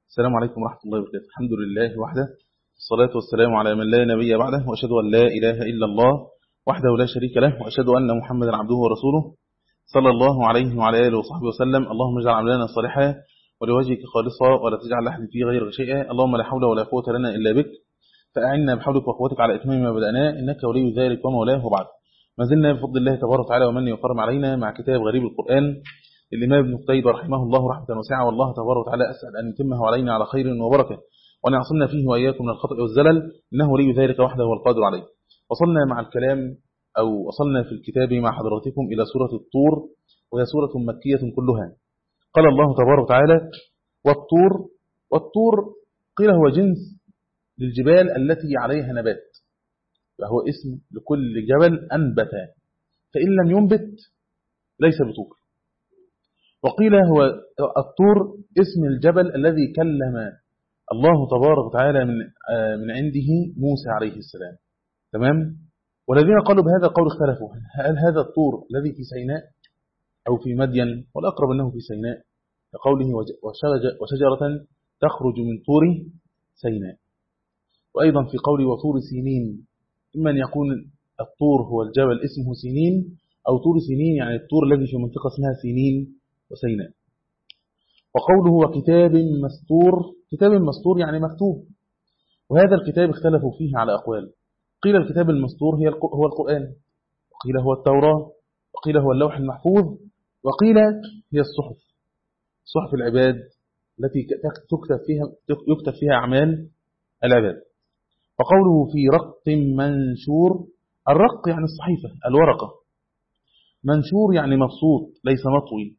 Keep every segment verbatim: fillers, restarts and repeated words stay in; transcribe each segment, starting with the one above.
السلام عليكم ورحمة الله وبركاته. الحمد لله وحده، الصلاة والسلام على من لا نبي بعده، وأشهد أن لا إله إلا الله وحده لا شريك له، وأشهد أن محمدا عبده ورسوله صلى الله عليه وعلى آله وصحبه وسلم. اللهم اجعل عملنا صالحا ولوجهك خالصا ولا تجعل لحد فيه غير شيئا. اللهم لا حول ولا قوة لنا إلا بك، فأعنا بحولك وقوتك على إتمام ما بدأناه، إنك ولي ذلك ومولاه. وبعد، ما زلنا بفضل الله تبارك وتعالى ومنه وكرم علينا مع كتاب غريب القرآن الإمام ابن قتيبة رحمه الله رحمة واسعة، والله تبارك وتعالى أسأل أن يتمه علينا على خير وبركة، وأن يعصمنا فيه وإياكم من الخطأ والزلل، إنه ولي ذلك وحده والقادر عليه. وصلنا مع الكلام أو وصلنا في الكتاب مع حضراتكم إلى سورة الطور، وهي سورة مكية كلها. قال الله تبارك وتعالى: والطور. والطور قيل هو جنس للجبال التي عليها نبات، فهو اسم لكل جبل أنبت، فإن لم ينبت ليس بطور. وقيل هو الطور اسم الجبل الذي كلم الله تبارك وتعالى من من عنده موسى عليه السلام. تمام. والذين قالوا بهذا القول اختلفوا، هل هذا الطور الذي في سيناء أو في مدين؟ والأقرب أنه في سيناء، لقوله وشجرة تخرج من طور سيناء. وأيضا في قوله وطور سينين، إما أن يكون الطور هو الجبل اسمه سينين، أو طور سينين يعني الطور الذي في منطقة اسمها سينين وسيناء. وقوله وكتاب مسطور، كتاب مسطور يعني مكتوب، وهذا الكتاب اختلفوا فيه على أقوال. قيل الكتاب المسطور هو القرآن، وقيل هو التوراة، وقيل هو اللوح المحفوظ، وقيل هي الصحف، صحف العباد التي تكتب فيها يكتب فيها أعمال العباد. وقوله في رق منشور، الرق يعني الصحيفة الورقة، منشور يعني مبسوط ليس مطوي.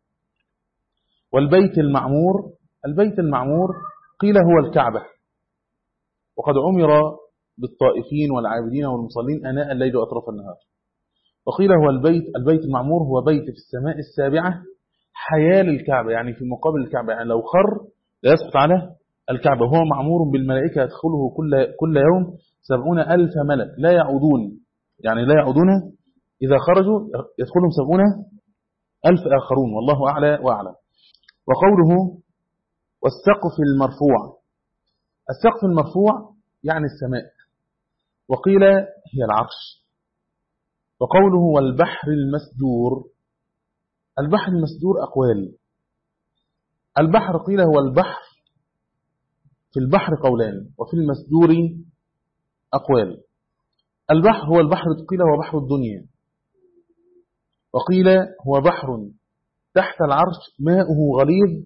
والبيت المعمور، البيت المعمور قيل هو الكعبة، وقد عمر بالطائفين والعابدين والمصلين أناء الليل وأطراف النهار. وقيل هو البيت البيت المعمور هو بيت في السماء السابعة حيال الكعبة، يعني في مقابل الكعبة، يعني لو خر لا يسقط على الكعبة. وهو معمور بالملائكة يدخله كل كل يوم سبعون ألف ملك لا يعودون، يعني لا يعودون إذا خرجوا يدخلهم سبعون ألف آخرون، والله أعلى وأعلم. وقوله والسقف المرفوع، السقف المرفوع يعني السماء، وقيل هي العرش. وقوله والبحر المسجور، البحر المسجور أقوال. البحر قيل هو البحر، في البحر قولان، وفي المسجور أقوال. البحر هو البحر قيل هو بحر الدنيا، وقيل هو بحر تحت العرش ماؤه غليظ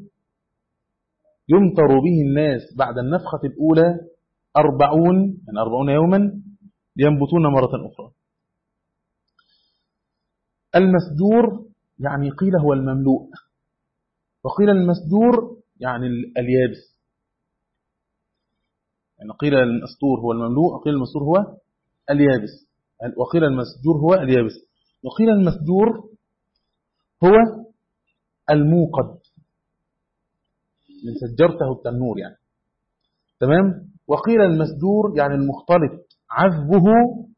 يمطر به الناس بعد النفخة الأولى أربعون يعني أربعون يوما ينبتون مرة أخرى. المسجور يعني قيل هو المملوء، وقيل المسجور يعني اليابس، يعني قيل المسطور هو المملوء، وقيل المسطور هو اليابس، وقيل المسجور هو اليابس، وقيل المسجور هو الموقد من سجرته التنور يعني. تمام. وقيل المسجور يعني المختلط عذبه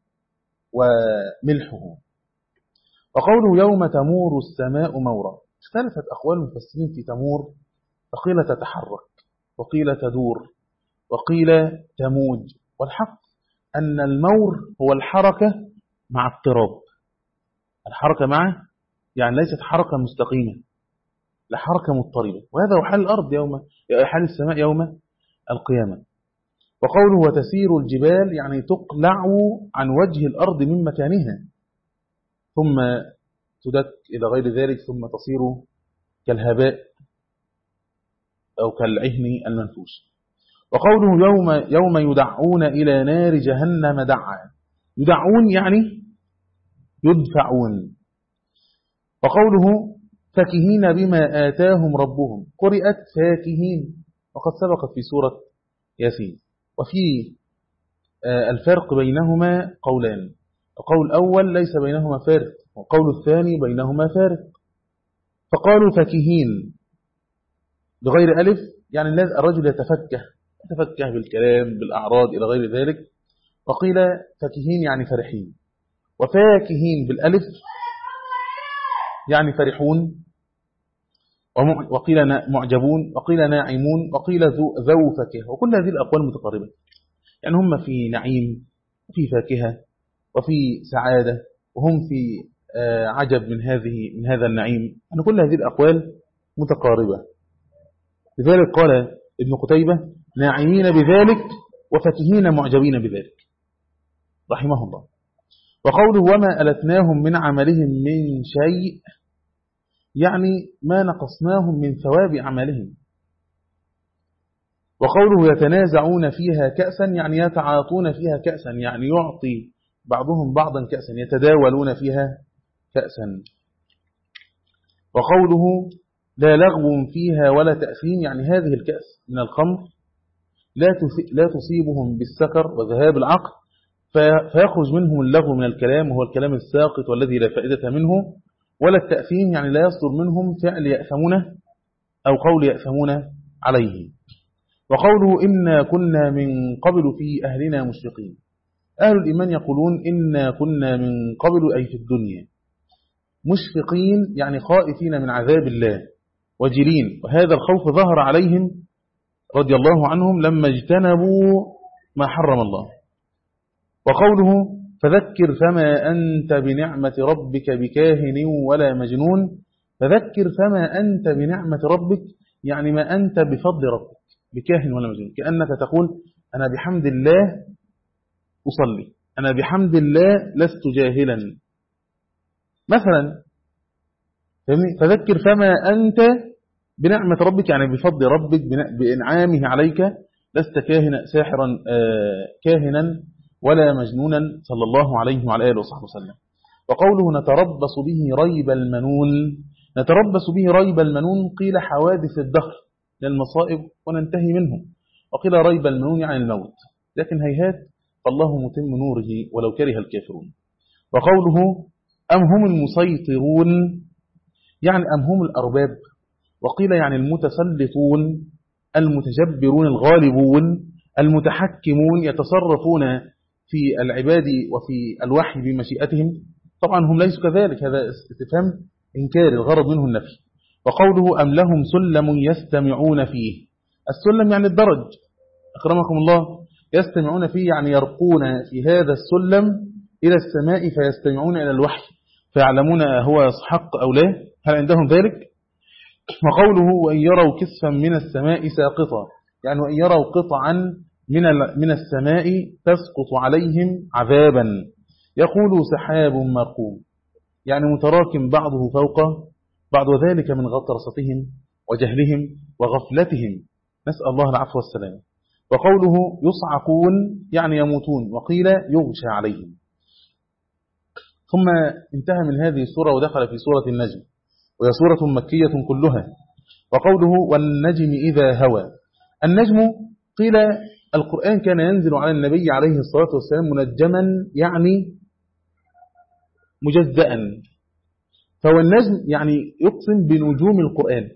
وملحه. وقوله يوم تمور السماء مورا، اختلفت أقوال المفسرين في تمور، فقيل تتحرك، وقيل تدور، وقيل تموج. والحق أن المور هو الحركة مع اضطراب، الحركة معه يعني ليست حركة مستقيمة، لا حركة مضطربة، وهذا هو حال الأرض يوم حال السماء يوم القيامة. وقوله وتسير الجبال يعني تقلع عن وجه الأرض من مكانها ثم تدك إلى غير ذلك، ثم تصير كالهباء أو كالعهن المنفوش. وقوله يوم يوم يدعون إلى نار جهنم دعا، يدعون يعني يدفعون. وقوله فاكهين بما آتاهم ربهم، قرئت فاكهين، وقد سبقت في سورة ياسين. وفي الفرق بينهما قولان، القول الأول ليس بينهما فارق، والقول الثاني بينهما فارق. فقالوا فاكهين بغير ألف، يعني الرجل يتفكه يتفكه بالكلام بالأعراض إلى غير ذلك. وقيل فاكهين يعني فرحين، وفاكهين بالألف يعني فرحون. وقيل معجبون، وقيل ناعمون، وقيل ذو فاكهة، وكل هذه الأقوال متقاربة، يعني هم في نعيم وفي فاكهة وفي سعادة، وهم في عجب من هذه من هذا النعيم، يعني كل هذه الأقوال متقاربة. لذلك قال ابن قتيبة ناعمين بذلك وفاكهين معجبين بذلك رحمه الله. وقوله وما ألتناهم من عملهم من شيء، يعني ما نقصناهم من ثواب عملهم. وقوله يتنازعون فيها كأسا، يعني يتعاطون فيها كأسا، يعني يعطي بعضهم بعضا كأسا، يتداولون فيها كأسا. وقوله لا لغو فيها ولا تأثيم، يعني هذه الكأس من الخمر لا تصيبهم بالسكر وذهاب العقل فيخرج منهم اللغو من الكلام، وهو الكلام الساقط والذي لا فائدة منه، ولا التأثيم يعني لا يصدر منهم فعل يأثمونه أو قول يأثمون عليه. وقوله إنا كنا من قبل في أهلنا مشفقين، أهل الإيمان يقولون إنا كنا من قبل أي في الدنيا مشفقين، يعني خائفين من عذاب الله وجلين، وهذا الخوف ظهر عليهم رضي الله عنهم لما اجتنبوا ما حرم الله. وقوله فذكر فما أنت بنعمة ربك بكاهن ولا مجنون، فذكر فما أنت بنعمة ربك يعني ما أنت بفضل ربك بكاهن ولا مجنون، كأنك تقول أنا بحمد الله أصلي، أنا بحمد الله لست جاهلا مثلا، فذكر فما أنت بنعمة ربك يعني بفضل ربك بإنعامه عليك، لست كاهنا ساحرا كاهنا ولا مجنونا صلى الله عليه وعلى آله وصحبه وسلم. وقوله نتربص به ريب المنون، نتربص به ريب المنون قيل حوادث الدهر للمصائب وننتهي منه، وقيل ريب المنون يعني الموت، لكن هيهات فالله متم نوره ولو كره الكافرون. وقوله أم هم المسيطرون يعني أم هم الأرباب، وقيل يعني المتسلطون المتجبرون الغالبون المتحكمون يتصرفون في العباد وفي الوحي بمشيئتهم، طبعا هم ليسوا كذلك، هذا استفهام إنكار الغرض منه النفي. وقوله أم لهم سلم يستمعون فيه، السلم يعني الدرج أكرمكم الله، يستمعون فيه يعني يرقون في هذا السلم إلى السماء فيستمعون إلى الوحي فيعلمون هو يصحق أو لا، هل عندهم ذلك؟ وقوله وإن يروا كسفا من السماء ساقطا، يعني وإن يروا قطعا من من السماء تسقط عليهم عذابا، يقول سحاب مرقوم، يعني متراكم بعضه فوق بعض، وذلك من غطرستهم وجهلهم وغفلتهم، نسأل الله العفو والسلام. وقوله يصعقون يعني يموتون، وقيل يغشى عليهم. ثم انتهى من هذه السورة ودخل في سورة النجم، وهي سورة مكية كلها. وقوله والنجم إذا هوى، النجم قيل القرآن كان ينزل على النبي عليه الصلاة والسلام منجما يعني مجزأ، فهو النجم يعني يقسم بنجوم القرآن،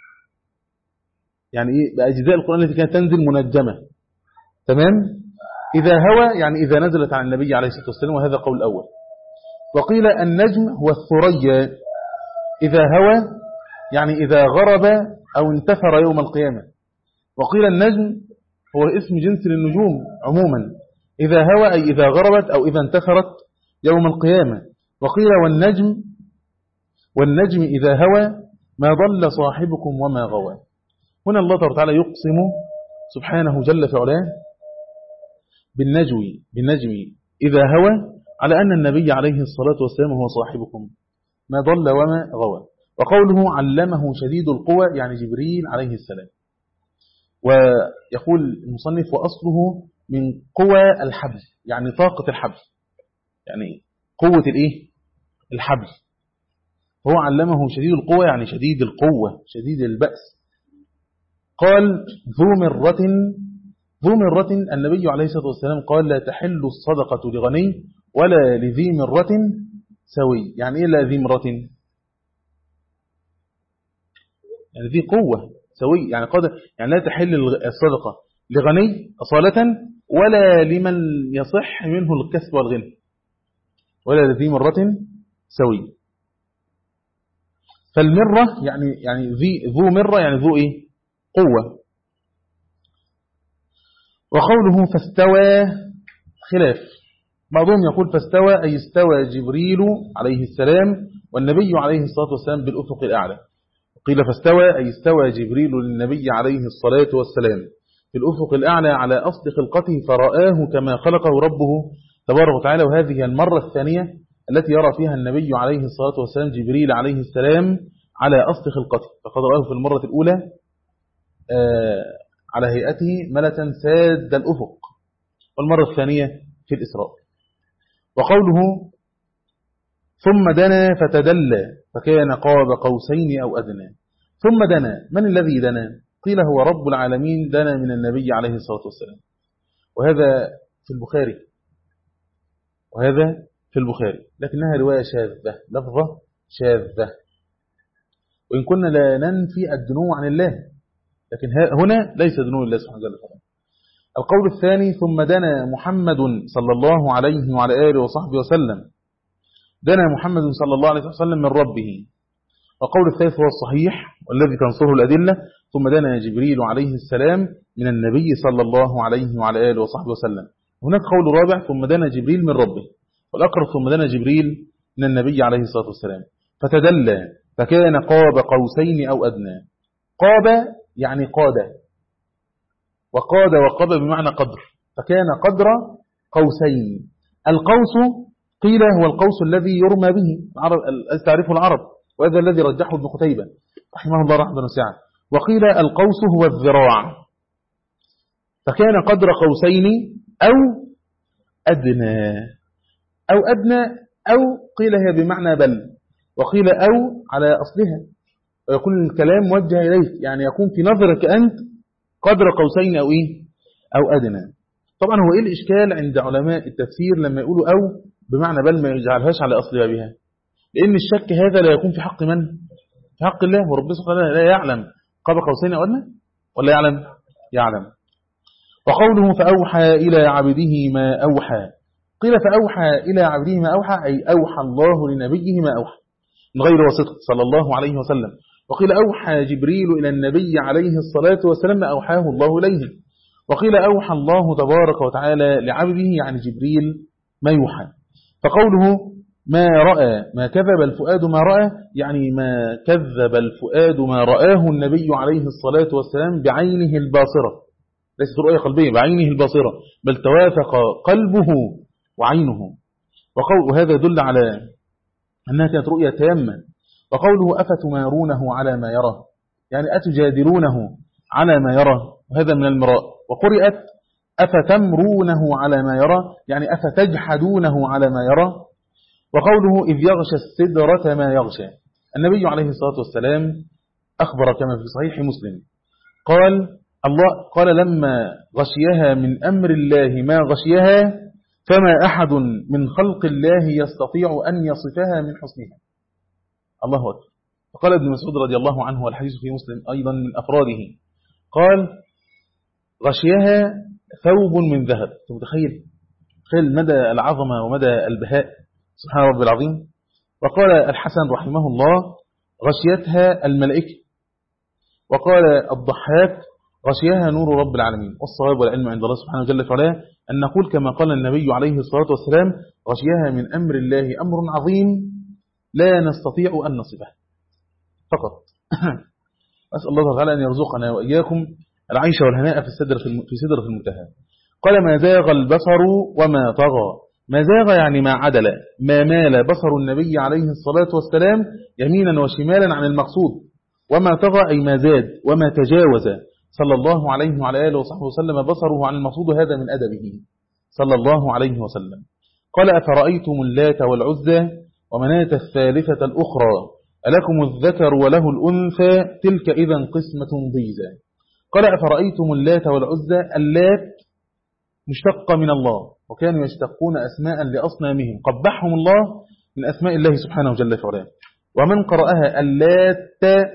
يعني إيه بأجزاء القرآن التي كانت تنزل منجمة، تمام. إذا هوى يعني إذا نزلت على النبي عليه الصلاة والسلام، وهذا قول الأول. وقيل النجم هو الثريا إذا هوى يعني إذا غرب أو انتثر يوم القيامة، وقيل النجم هو اسم جنس للنجوم عموما، إذا هوى أي إذا غربت أو إذا انتثرت يوم القيامة. وقيل والنجم والنجم إذا هوى ما ضل صاحبكم وما غوى. هنا الله تعالى يقسم سبحانه جل في علاه بالنجم بالنجم إذا هوى على أن النبي عليه الصلاة والسلام هو صاحبكم ما ضل وما غوى. وقوله علمه شديد القوى يعني جبريل عليه السلام. ويقول المصنف وأصله من قوى الحبل يعني طاقة الحبل، يعني قوة الإيه الحبل، هو علمه شديد القوى يعني شديد القوة شديد البأس. قال ذو مرة، ذو مرة النبي عليه الصلاة والسلام قال لا تحل الصدقة لغني ولا لذي مرة سوي. يعني إيه لا ذي مرة؟ يعني ذي قوة سوي، يعني قادر، يعني لا تحل الصدقة لغني أصالة ولا لمن يصح منه الكسب والغنى، ولا لذي مرة سوي. فالمرة يعني يعني ذي ذو مرة يعني ذو إيه قوة. وقوله فاستوى خلاف، بعضهم يقول فاستوى أي استوى جبريل عليه السلام والنبي عليه الصلاة والسلام بالأفق الأعلى. قيل فاستوى أي استوى جبريل للنبي عليه الصلاة والسلام في الأفق الأعلى على أصل خلقته فرآه كما خلقه ربه تبارك وتعالى. وهذه المرة الثانية التي يرى فيها النبي عليه الصلاة والسلام جبريل عليه السلام على أصل خلقته، فقد رآه في المرة الأولى آه على هيئته ملكا ساد الأفق، والمرة الثانية في الإسراء. وقوله ثم دنا فتدلى فكان قاب قوسين أو أدنى. ثم دنا، من الذي دنا؟ قيل هو رب العالمين دنا من النبي عليه الصلاة والسلام، وهذا في البخاري وهذا في البخاري لكنها رواية شاذة، لفظة شاذة، وإن كنا لا ننفي الدنو عن الله، لكن هنا ليس دنو الله سبحانه وتعالى. القول الثاني ثم دنا محمد صلى الله عليه وعلى آله وصحبه وسلم، دنا محمد صلى الله عليه وسلم من ربه. وقول الثالث هو الصحيح والذي تنصره الأدلة، ثم دنا جبريل عليه السلام من النبي صلى الله عليه وعلى آله وصحبه وسلم. هناك قول رابع ثم دنا جبريل من ربه، والأقرب ثم دنا جبريل من النبي عليه الصلاة والسلام فتدلى فكان قاب قوسين أو أدنى. قاب يعني قاد، وقاد وقاب بمعنى قدر، فكان قدر قوسين. القوس قيل هو القوس الذي يرمى به، العرب تعرفه العرب، وهذا الذي رجحه ابن قتيبة رحمه الله رحمة واسعة. وقيل القوس هو الذراع، فكان قدر قوسين أو أدنى. أو أدنى أو قيل هي بمعنى بل، وقيل أو على أصلها، ويكون الكلام موجه إليك، يعني يكون في نظرك أنت قدر قوسين أو إيه أو أدنى. طبعا هو إيه الإشكال عند علماء التفسير لما يقولوا أو بمعنى بل ما يجعلهاش على أصلها بها؟ لأن الشك هذا لا يكون في حق من؟ في حق الله، وربنا سبحانه وتعالى لا يعلم قاب قوسين أو أدنى ولا يعلم؟ يعلم. وقوله فأوحى إلى عبده ما أوحى، قيل فأوحى إلى عبده ما أوحى أي أوحى الله لنبيه ما أوحى من غير واسطة صلى الله عليه وسلم. وقيل أوحى جبريل إلى النبي عليه الصلاة والسلام ما أوحاه الله إليه. وقيل أوحى الله تبارك وتعالى لعبده يعني جبريل ما يوحى. فقوله ما رأى ما كذب الفؤاد ما رأى يعني ما كذب الفؤاد ما رآه النبي عليه الصلاة والسلام بعينه الباصرة، ليست رؤية قلبية، بعينه الباصرة، بل توافق قلبه وعينه. وهذا يدل على أنها كانت رؤية تامة. وقوله أفتمارونه على ما يرى يعني أتجادلونه على ما يرى، وهذا من المراء. وقرئت أفتمرونه على ما يرى يعني أفتجحدونه على ما يرى. وقوله إذ يغشى السدرة ما يغشى، النبي عليه الصلاة والسلام أخبر كما في صحيح مسلم قال الله قال لما غشيها من أمر الله ما غشيها فما أحد من خلق الله يستطيع أن يصفها من حسنها. الله أكبر. فقال ابن مسعود رضي الله عنه والحديث في مسلم أيضا من أفراده قال غشيها ثوب من ذهب. تخيل تخيل مدى العظمة ومدى البهاء سبحان رب العظيم. وقال الحسن رحمه الله غشيتها الملائكة. وقال الضحاك غشيها نور رب العالمين. والصواب والعلم عند الله سبحانه وجل وعلا أن نقول كما قال النبي عليه الصلاة والسلام غشيها من أمر الله أمر عظيم لا نستطيع أن نصفه فقط. أسأل الله تعالى أن يرزقنا وإياكم العيش والهناء في السدرة في سدرة المنتهى. قال ما زاغ البصر وما طغى. ما زاغ يعني ما عدل، ما مال بصر النبي عليه الصلاة والسلام يمينا وشمالا عن المقصود. وما طغى أي ما زاد وما تجاوز صلى الله عليه وعلى آله وصحبه وسلم بصره عن المقصود، هذا من أدبه صلى الله عليه وسلم. قال أفرأيتم اللات والعزى ومناة الثالثة الأخرى ألكم الذكر وله الأنثى تلك إذا قسمة ضيزى. قال أفرأيتم اللات والعزى، اللات مشتقة من الله، وكانوا يشتقون أسماء لأصنامهم قبحهم الله من أسماء الله سبحانه جل وعلا. ومن قرأها اللات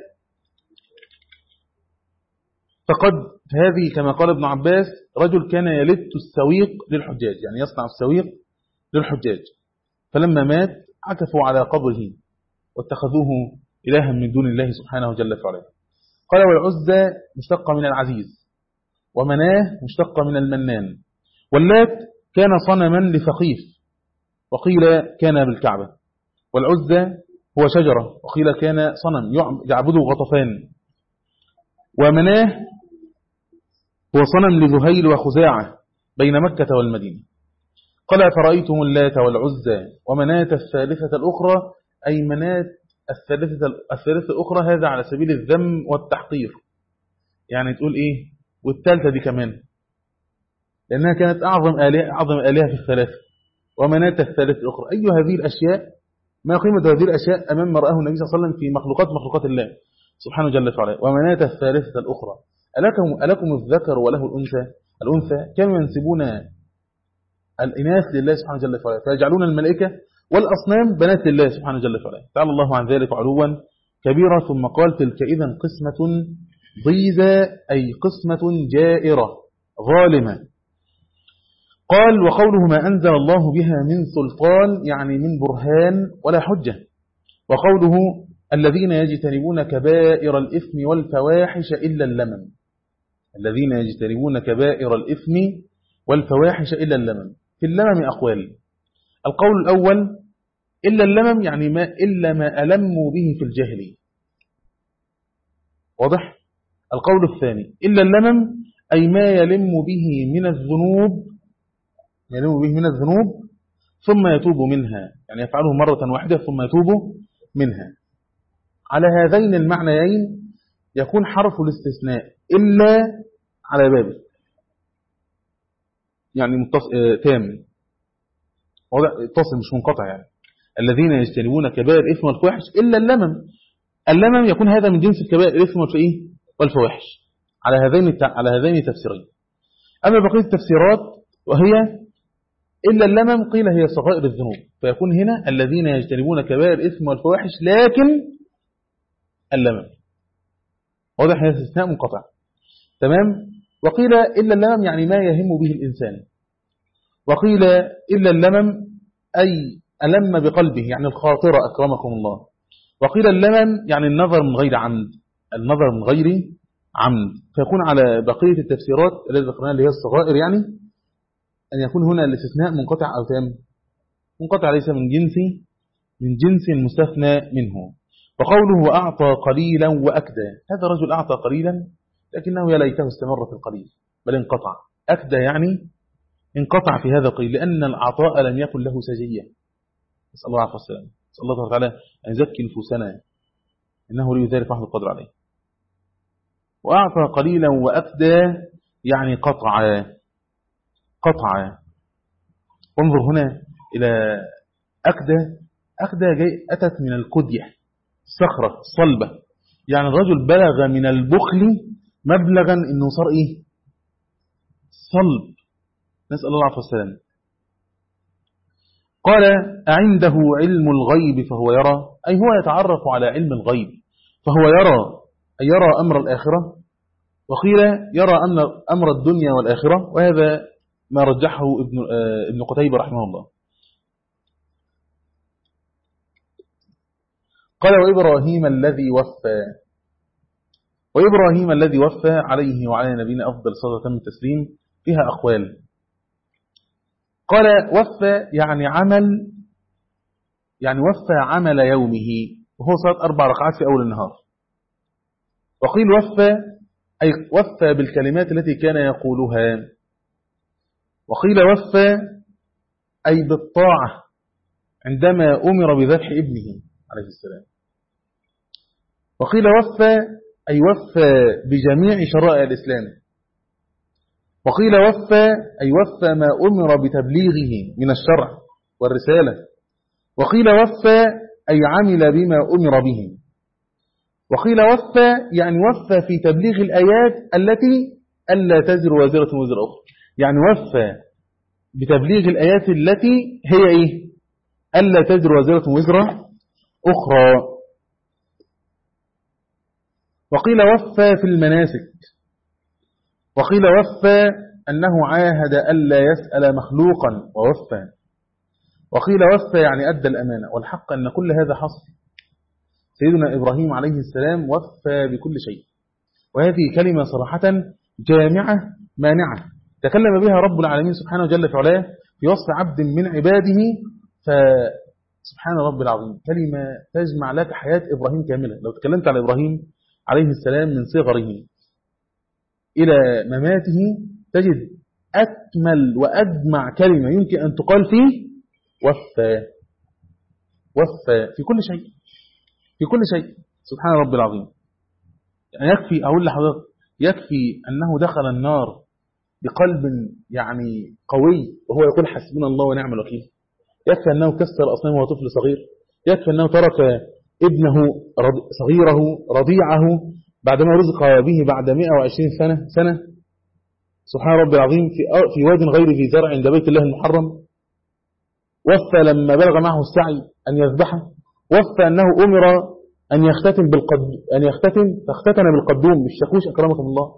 فقد هذه كما قال ابن عباس رجل كان يلت السويق للحجاج، يعني يصنع السويق للحجاج، فلما مات عكفوا على قبره واتخذوه إلها من دون الله سبحانه جل وعلا. قال والعزى مشتقة من العزيز، ومناه مشتقة من المنان، واللات كان صنما لثقيف وقيل كان بالكعبة، والعزى هو شجرة وقيل كان صنم يعبده غطفان، ومناه هو صنم لذهيل وخزاعة بين مكة والمدينة. قال فرأيتم اللات والعزى ومناة الثالثة الأخرى، أي مناة الثالثة, الثالثة الأخرى، هذا على سبيل الذم والتحقير، يعني تقول إيه والثالثة دي كمان، لأنها كانت أعظم آلهة, أعظم آلهة في الثلاثة، ومناة الثالثة الأخرى. أي هذه الأشياء، ما قيمة هذه الأشياء أمام ما رآه النبي صلى الله عليه وسلم في مخلوقات مخلوقات الله سبحانه جل وعلا. ومناة الثالثة الأخرى، ألكم, ألكم الذكر وله الأنثى الأنثى كانوا ينسبون الإناث لله سبحانه جل وعلا، فيجعلون الملائكة والأصنام بنات الله سبحانه جل وعلا، تعالى الله عن ذلك علوا كبيرا. ثم قال تلك إذا قسمة ضيزى، أي قسمة جائرة ظالمة. قال وقوله ما أنزل الله بها من سلطان، يعني من برهان ولا حجة. وقوله الذين يجتنبون كبائر الإثم والفواحش إلا اللمم، الذين يجتنبون كبائر الإثم والفواحش إلا اللمم. في اللمم أقوال، القول الأول إلا اللمم يعني ما إلا ما ألموا به في الجاهلية، واضح. القول الثاني إلا اللمم أي ما يلم به من الذنوب، يلم به من الذنوب ثم يتوب منها، يعني يفعله مرة واحدة ثم يتوب منها. على هذين المعنيين يكون حرف الاستثناء إلا على بابه، يعني تام اتصل مش منقطع، يعني الذين يجتنبون كبائر الإثم والفواحش إلا اللمم. اللمم يكون هذا من جنس الكبائر الإثم والفواحش على هذين على هذين التفسيرين. أما بقية التفسيرات وهي إلا اللمم قيل هي صغائر الذنوب، فيكون هنا الذين يجتنبون كبائر الإثم والفواحش لكن اللمم، واضح، هي استثناء منقطع، تمام. وقيل إلا اللمم يعني ما يهم به الإنسان، وقيل إلا اللمم أي ألم بقلبه، يعني الخاطرة أكرمكم الله. وقيل اللمم يعني النظر من غير عمد، النظر من غير عمد، فيكون على بقية التفسيرات التي ذكرناها اللي هي الصغائر، يعني أن يكون هنا الاستثناء منقطع أو تام. منقطع ليس من جنس من جنس المستثنى منه. وقوله وأعطى قليلا وأكدى، هذا رجل أعطى قليلا لكنه يا ليته استمر في القليل بل انقطع. أكدى يعني انقطع في هذا القليل، لأن العطاء لم يكن له سجية. نسأل الله عليه وسلم، نسأل الله تعالى أن يزكي نفوسنا إنه لي ذلك رحمة القدر عليه. وأعطى قليلا وأكدى يعني قطع قطع. وانظر هنا إلى أكدى، أكدى جاي أتت من الكدية، صخرة صلبة، يعني الرجل بلغ من البخل مبلغا إنه صار إيه صلب، نسأل الله عليه وسلم. قال أعنده علم الغيب فهو يرى، أي هو يتعرف على علم الغيب فهو يرى، أي يرى أمر الآخرة. وقيل يرى أمر الدنيا والآخرة، وهذا ما رجحه ابن, ابن قتيبة رحمه الله. قال وإبراهيم الذي وفى، وإبراهيم الذي وفى عليه وعلى نبينا أفضل صلاة من التسليم فيها أقوال. قال وفى يعني عمل، يعني وفى عمل يومه، وهو صلاة أربع ركعات في أول النهار. وقيل وفى أي وفى بالكلمات التي كان يقولها. وقيل وفى أي بالطاعة عندما أمر بذبح ابنه عليه السلام. وقيل وفى أي وفى بجميع شرائع الإسلام. وقيل وفى أي وفى ما أمر بتبليغه من الشرع والرسالة. وقيل وفى أي عمل بما أمر به. وقيل وفى يعني وفى في تبليغ الآيات التي ألا تزر وازرة وزر أخرى، يعني وفى بتبليغ الآيات التي هي إيه ألا تزر وازرة وزر أخرى. وقيل وفى في المناسك. وقيل وفى أنه عاهد ألا يسأل مخلوقا ووفى. وقيل وفى يعني أدى الأمانة، والحق أن كل هذا حصل. سيدنا إبراهيم عليه السلام وفى بكل شيء. وهذه كلمة صراحة جامعة مانعة تكلم بها رب العالمين سبحانه جل في علاه في وصف عبد من عباده. فسبحان رب العظيم كلمة تجمع لك حياة إبراهيم كاملة. لو تكلمت على إبراهيم عليه السلام من صغره إلى مماته تجد أكمل وأجمع كلمة يمكن أن تقال فيه وفى. وفى في كل شيء، في كل شيء. سبحان رب العظيم. يعني يكفي أقول لحضرتك يكفي أنه دخل النار بقلب يعني قوي وهو يقول حسبنا الله ونعم الوكيل. يكفي أنه كسر أصنامه وهو طفل صغير. يكفي أنه ترك ابنه صغيره رضيعه بعدما رزق به بعد مئة وعشرين سنة سنة سبحان رب العظيم في في واد غير ذي زرع عند بيت الله المحرم. وفى لما بلغ معه السعي أن يذبحه. وفى أنه أمر أن يختتم بالقد أن يختتم فاختتن بالقدوم بالشاكوش أكرمكم الله.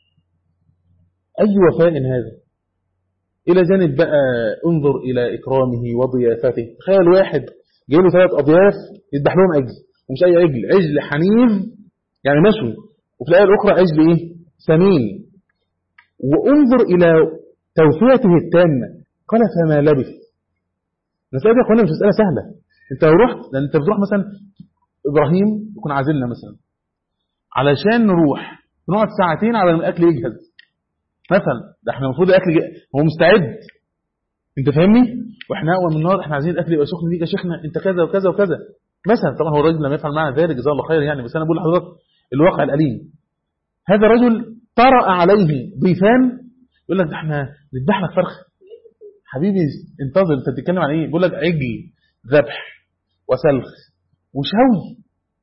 أي وفاء هذا. إلى جانب بقى انظر إلى إكرامه وضيافته. تخيل واحد جاي له ثلاث أضياف يذبح لهم عجل، ومش أي عجل، عجل حنيف يعني مشوي، وفي الآية الأخرى عجل إيه؟ سمين. وانظر إلى توفيته التامة. قال فما لبث. مسألة يا أخوانا مش مسألة سهلة. أنت لو رحت لأن أنت بتروح مثلا إبراهيم يكون عازلنا مثلا علشان نروح نقعد ساعتين على الأكل يجهز مثلا. ده احنا المفروض الأكل هو مستعد، أنت فاهمني؟ وإحنا أول من النهار احنا عايزين الأكل يبقى سخن. ليك يا شيخنا أنت كذا وكذا وكذا مثلا. طبعا هو الرجل لم يفعل معنا ذلك جزاه الله خير يعني، بس أنا بقول لحضرتك الواقع الأليم. هذا رجل طرأ عليه ضيفان يقول لك ده احنا نذبح لك فرخ. حبيبي انتظر، انت بتتكلم عن ايه؟ بيقول لك عجل ذبح وسلخ وشوي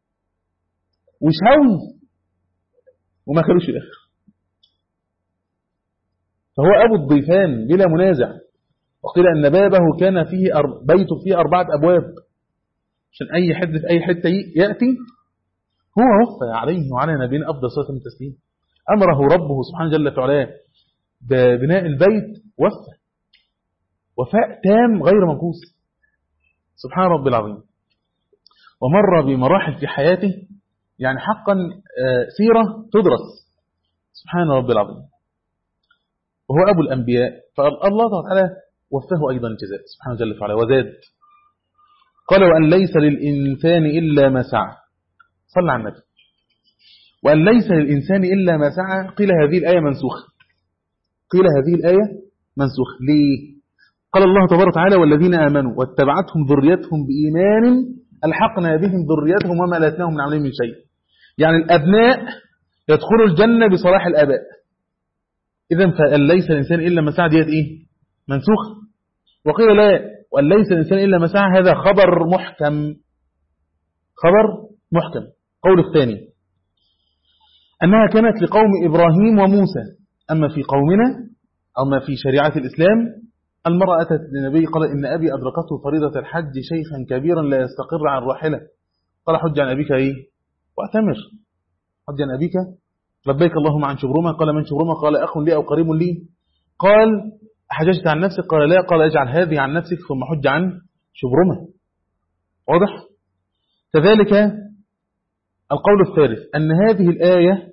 وشوي وما كانوش في الاخر. فهو ابو الضيفان بلا منازع. وقيل ان بابه كان فيه أر... بيته فيه اربعه ابواب عشان اي حد في اي حته ياتي. هو وفى عليه وعلى نبينا افضل صلاه والتسليم. امره ربه سبحانه جل في علاه ببناء البيت. وفى وفاء تام غير منقوص سبحان رب العظيم. ومر بمراحل في حياته يعني حقا سيرة تدرس سبحان رب العظيم. وهو أبو الأنبياء. فالله تعالى وفاه أيضا الجزاء سبحانه جل وعلا وزاد. قال وأن ليس للإنسان إلا ما سعى. صلى على النبي. وأن ليس للإنسان إلا ما سعى. قيل هذه الآية منسوخة. قيل هذه الآية منسوخة ليه؟ قال الله تبارك وتعالى والذين آمنوا واتبعتهم ذريتهم بإيمان ألحقنا بهم ذريتهم وما ألتناهم من عملهم من شيء. يعني الأبناء يدخلوا الجنة بصلاح الآباء. إذن فليس الإنسان إلا ما سعى ديت إيه؟ منسوخ. وقيل لا وليس الإنسان إلا ما سعى هذا خبر محكم. خبر محكم. قول الثاني أنها كانت لقوم إبراهيم وموسى. أما في قومنا أما في شريعة الإسلام المرأة أتت للنبي قال إن أبي أدركته فريضة الحج شيخا كبيرا لا يستقر عن راحلة. قال حج عن أبيك إيه؟ واعتمر. حج عن أبيك لبيك اللهم عن شبرمة. قال من شبرمة؟ قال أخ لي أو قريب لي. قال حججت عن نفسك؟ قال لا. قال اجعل هذه عن نفسك ثم حج عن شبرمة. واضح؟ كذلك القول الثالث أن هذه الآية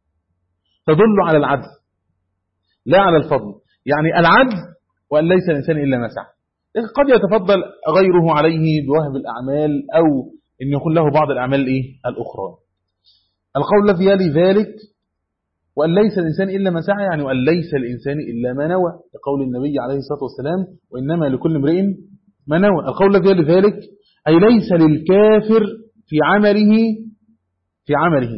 تدل على العدل لا على الفضل. يعني العدل وأن ليس الإنسان إلا ما سعى. قد يتفضل غيره عليه بوهب الأعمال أو أن يكون له بعض الأعمال إيه؟ الأخرى. القول الذي يلي ذلك وأن ليس الإنسان إلا ما سعى يعني وأن ليس الإنسان إلا ما نوى لقول النبي عليه الصلاة والسلام وإنما لكل امرئ ما نوى. القول الذي يلي ذلك أي ليس للكافر في عمله في عمله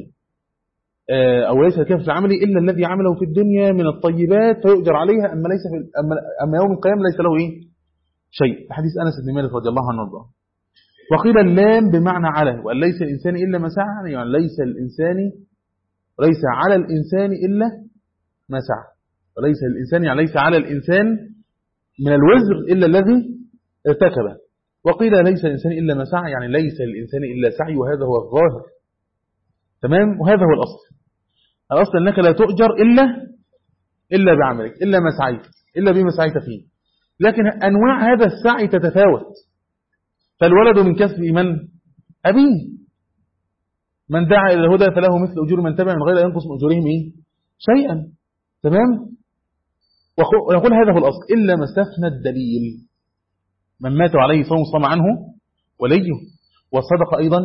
أو ليس الكافر في عمله إلا الذي عمله في الدنيا من الطيبات فيؤجر عليها. أما ليس في أما, أما يوم القيامة ليس له إيه؟ شيء. حديث أنس بن مالك رضي الله عنه وارضاه. وقيل اللام بمعنى على وأن ليس الإنسان إلا ما سعى يعني ليس الإنسان وليس على الإنسان إلا ما سعى. وليس الإنسان يعني ليس على الإنسان من الوزر إلا الذي ارتكبه. وقيل ليس الإنسان إلا ما سعى يعني ليس الإنسان إلا سعي وهذا هو الظاهر. تمام. وهذا هو الأصل. الأصل أنك لا تؤجر إلا إلا بعملك إلا ما سعيت إلا بما سعيت فيه. لكن أنواع هذا السعي تتفاوت. فالولد من كسب من أبيه من دعا إلى الهدى فله مثل أجور من تبع من غير أن ينقص من أجورهم إيه؟ شيئا. تمام. ويقول هذا هو الأصل إلا ما استثنى الدليل. من مات عليه صوم صام عنه وليه. والصدقة أيضا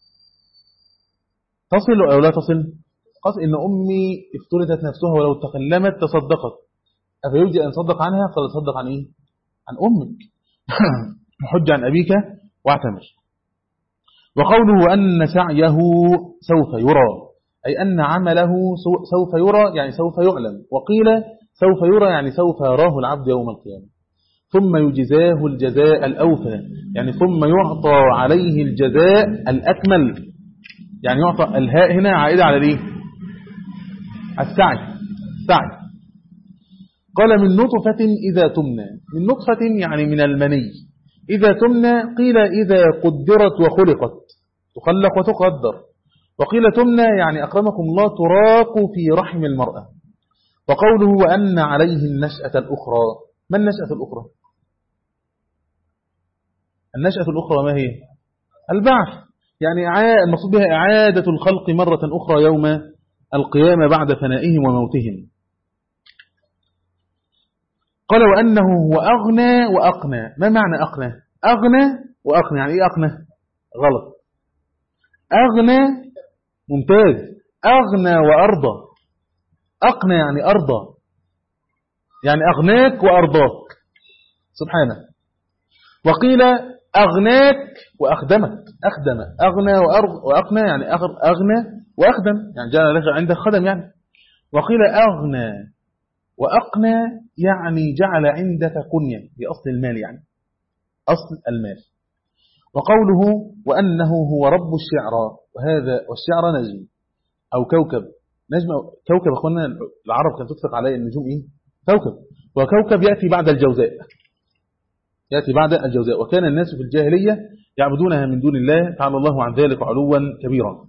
تصل أو لا تصل؟ قال إن أمي افترضت نفسها ولو تكلمت تصدقت، أفيرجى أن صدق عنها؟ قال تصدق عن إيه؟ عن أمك. حج عن أبيك واعتمر. وقوله أن سعيه سوف يرى، أي أن عمله سوف يرى يعني سوف يعلم. وقيل سوف يرى يعني سوف يراه العبد يوم القيامة. ثم يجزاه الجزاء الأوفى، يعني ثم يعطى عليه الجزاء الأكمل. يعني يعطى، الهاء هنا عائدة على الايه؟ السعي. السعي. قال من نطفة إذا تمنى، من نطفة يعني من المني، إذا تمنى قيل إذا قدرت وخلقت، تخلق وتقدر. وقيل تمنى يعني أكرمكم الله تراق في رحم المرأة. وقوله وأن عليه النشأة الأخرى، ما النشأة الأخرى؟ النشأة الأخرى ما هي؟ البعث، يعني المقصود بها إعادة الخلق مرة أخرى يوم القيامة بعد فنائهم وموتهم. قال وأنه هو أغنى وأقنى. ما معنى أقنى؟ أغنى وأقنى يعني إيه أقنى؟ غلط. أغنى ممتاز، أغنى وأرضى. أقنى يعني أرضى، يعني أغناك وأرضاك سبحانه. وقيل أغناك وأخدمك، أخدم. أغنى وأرض وأقنى يعني أغنى وأخدم، يعني جعل لك عندك خدم يعني. وقيل أغنى وأقنى يعني جعل عندك كنية، في أصل المال يعني أصل المال. وقوله وأنه هو رب الشعرى، وهذا والشعرى نجم أو كوكب. نجم أو كوكب أخوانا العرب كانت تطلق عليه النجوم إيه؟ كوكب. وكوكب يأتي بعد الجوزاء، يأتي بعد الجوزاء. وكان الناس في الجاهلية يعبدونها من دون الله تعالى الله عن ذلك علوا كبيرا.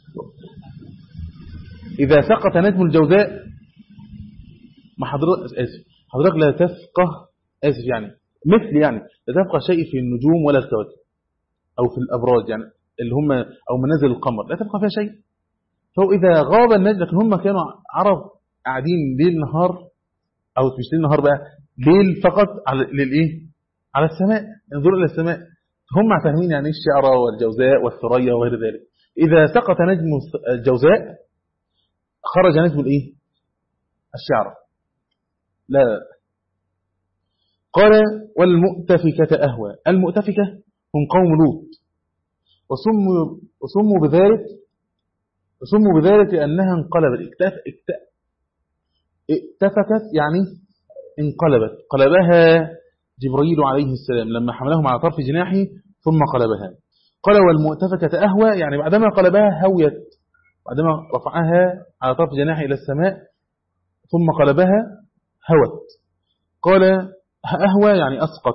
إذا سقط نجم الجوزاء ما حضرتك آسف حضرتك لا تفقه آسف يعني مثل يعني لا تفقه شيء في النجوم ولا الكواكب أو في الأبراج يعني اللي هم أو منازل القمر، لا تفقه فيها شيء. فهو إذا غاب النجم، لكن هم كانوا عرب قاعدين ليل نهار، أو مش ليل نهار بقى، ليل فقط على للإيه؟ على السماء، ينظروا إلى السماء. هم فاهمين يعني الشعرى والجوزاء والثريا وغير ذلك. إذا سقط نجم الجوزاء خرج نجم الإيه؟ الشعرى. لا لا. قال والمؤتفكة أهوى. المؤتفكة هم قوم لوط، وسموا وسموا بذلك وسموا بذلك لأنها انقلبت. اكتف اكتفكت يعني انقلبت، قلبها جبريل عليه السلام لما حملهم على طرف جناحه ثم قلبها. قال والمؤتفكة أهوى يعني بعدما قلبها هويت، بعدما رفعها على طرف جناحه إلى السماء ثم قلبها هوت. قال أهوى يعني أسقط.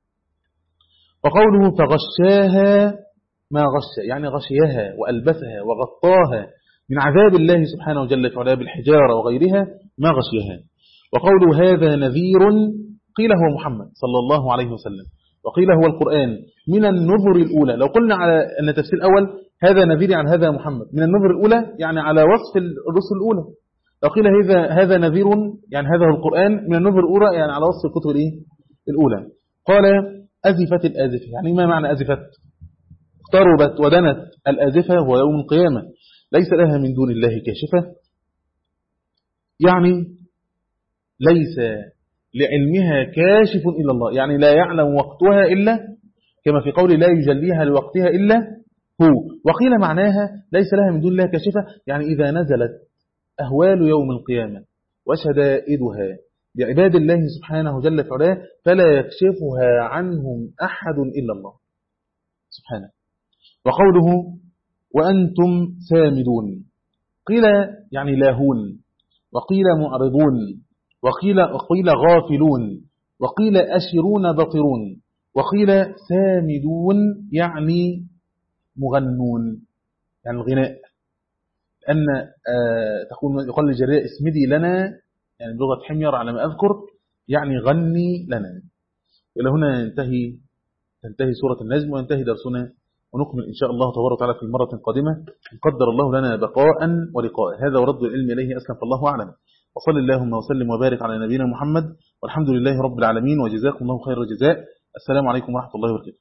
وقوله فغشاها ما غش يعني غشيها وألبسها وغطاها من عذاب الله سبحانه وجل في عذاب الحجارة وغيرها ما غشيها. وقوله هذا نذير قيل هو محمد صلى الله عليه وسلم، وقيل هو القرآن من النذر الأولى. لو قلنا على أن التفسير الأول هذا نذير عن هذا محمد من النذر الأولى يعني على وصف الرسل الأولى. لو قيل هذا هذا نذير يعني هذا هو القرآن من النذر الأولى يعني على وصف الكتب الإيه؟ الأولى. قال أزفت الآزفة يعني ما معنى أزفت؟ اقتربت ودنت. الآزفة هو يوم القيامة ليس لها من دون الله كاشفة، يعني ليس لعلمها كاشف إلا الله، يعني لا يعلم وقتها إلا كما في قول لا يجليها لوقتها إلا هو. وقيل معناها ليس لها من دون الله كاشفة يعني إذا نزلت أهوال يوم القيامة وشدائدها بعباد الله سبحانه جل في علاه فلا يكشفها عنهم أحد إلا الله سبحانه. وقوله وأنتم سامدون قيل يعني لاهون، وقيل معرضون، وقيل, وقيل غافلون، وقيل أشرون بطرون، وقيل سامدون يعني مغنون يعني الغناء. لأن آه تقول يقول للجارية اسمدي لنا يعني بلغة حمير على ما أذكر يعني غني لنا. إلى هنا ينتهي تنتهي سورة النجم وينتهي درسنا ونكمل إن شاء الله تبارك وتعالى في مرة قادمة إن قدر الله لنا بقاء ولقاء. هذا ورد العلم إليه أسلم، فالله أعلم. وصل اللهم وسلم وبارك على نبينا محمد، والحمد لله رب العالمين، وجزاكم الله خير الجزاء. السلام عليكم ورحمة الله وبركاته.